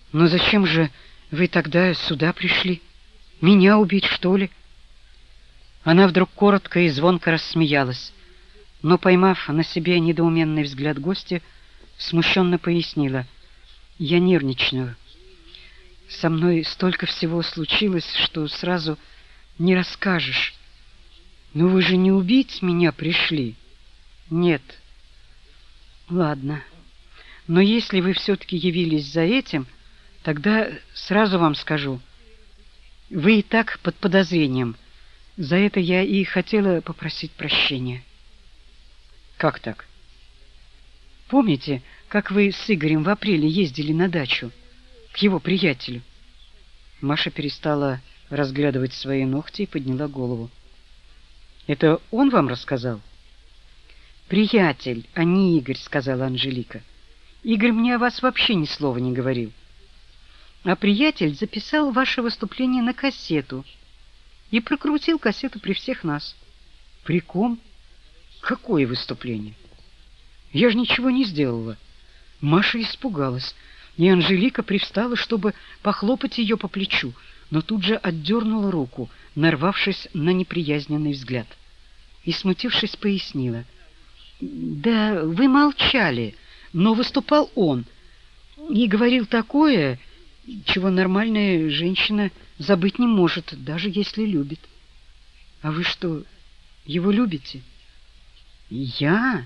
Но зачем же вы тогда сюда пришли? Меня убить, что ли? Она вдруг коротко и звонко рассмеялась, но, поймав на себе недоуменный взгляд гостя, смущенно пояснила: «Я нервничаю. Со мной столько всего случилось, что сразу не расскажешь. Но вы же не убить меня пришли?» «Нет». «Ладно. Но если вы все-таки явились за этим, тогда сразу вам скажу, вы и так под подозрением. За это я и хотела попросить прощения». «Как так?» «Помните, как вы с Игорем в апреле ездили на дачу к его приятелю?» Маша перестала разглядывать свои ногти и подняла голову. «Это он вам рассказал?» «Приятель, а не Игорь», — сказала Анжелика. «Игорь мне о вас вообще ни слова не говорил. А приятель записал ваше выступление на кассету и прокрутил кассету при всех нас». «При ком? Какое выступление? Я же ничего не сделала». Маша испугалась, и Анжелика привстала, чтобы похлопать ее по плечу, но тут же отдернула руку, нарвавшись на неприязненный взгляд, и, смутившись, пояснила: «Да вы молчали, но выступал он и говорил такое, чего нормальная женщина забыть не может, даже если любит». «А вы что, его любите?» «Я?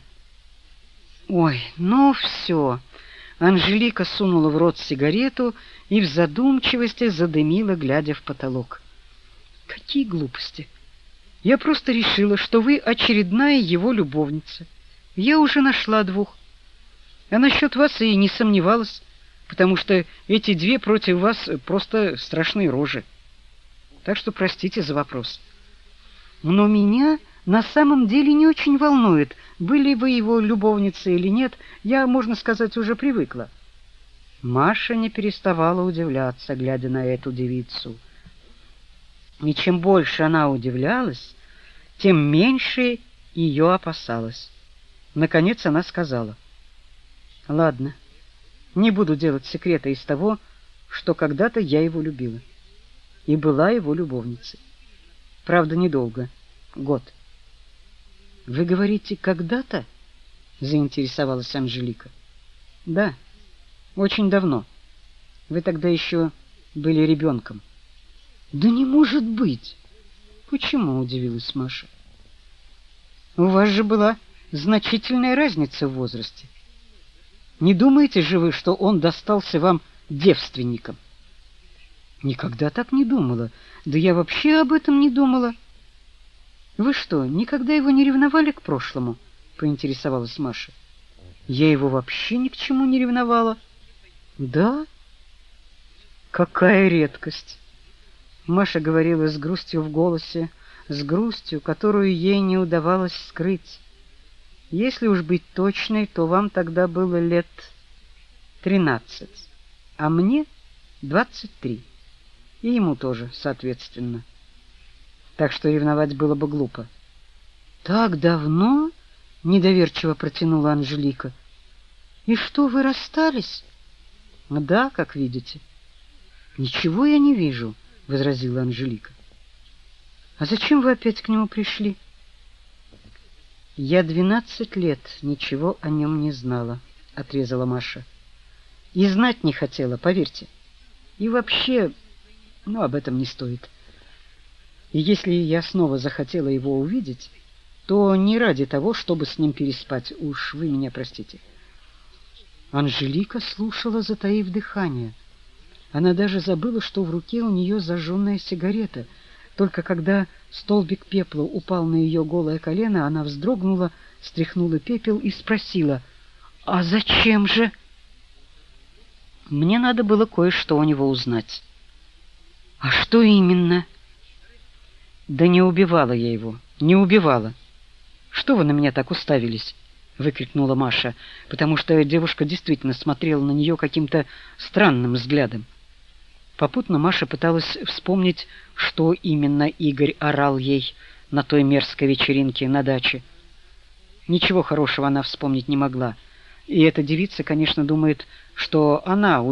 Ой, ну все». Анжелика сунула в рот сигарету и в задумчивости задымила, глядя в потолок. «Какие глупости! Я просто решила, что вы очередная его любовница. Я уже нашла двух. А насчет вас и не сомневалась, потому что эти две против вас просто страшные рожи. Так что простите за вопрос. Но меня на самом деле не очень волнует, были вы его любовницей или нет, я, можно сказать, уже привыкла». Маша не переставала удивляться, глядя на эту девицу. И чем больше она удивлялась, тем меньше ее опасалась. Наконец она сказала: «Ладно, не буду делать секрета из того, что когда-то я его любила и была его любовницей. Правда, недолго, год». «Вы говорите, когда-то?» — заинтересовалась Анжелика. «Да, очень давно. Вы тогда еще были ребенком». «Да не может быть!» «Почему?» — удивилась Маша. «У вас же была значительная разница в возрасте. Не думаете же вы, что он достался вам девственником?» «Никогда так не думала. Да я вообще об этом не думала». «Вы что, никогда его не ревновали к прошлому?» — поинтересовалась Маша. «Я его вообще ни к чему не ревновала». «Да? Какая редкость!» Маша говорила с грустью в голосе, с грустью, которую ей не удавалось скрыть. «Если уж быть точной, то вам тогда было лет 13, а мне 23, и ему тоже, соответственно. Так что ревновать было бы глупо». «Так давно?» — недоверчиво протянула Анжелика. «И что, вы расстались?» «Да, как видите». «Ничего я не вижу», — возразила Анжелика. «А зачем вы опять к нему пришли?» «Я 12 лет ничего о нем не знала», — отрезала Маша. «И знать не хотела, поверьте. И вообще, об этом не стоит. И если я снова захотела его увидеть, то не ради того, чтобы с ним переспать, уж вы меня простите». Анжелика слушала, затаив дыхание. Она даже забыла, что в руке у нее зажженная сигарета. Только когда столбик пепла упал на ее голое колено, она вздрогнула, стряхнула пепел и спросила: «А зачем же?» «Мне надо было кое-что у него узнать». «А что именно?» «Да не убивала я его, не убивала». «Что вы на меня так уставились?» — выкрикнула Маша, потому что девушка действительно смотрела на нее каким-то странным взглядом. Попутно Маша пыталась вспомнить, что именно Игорь орал ей на той мерзкой вечеринке на даче. Ничего хорошего она вспомнить не могла. И эта девица, конечно, думает, что она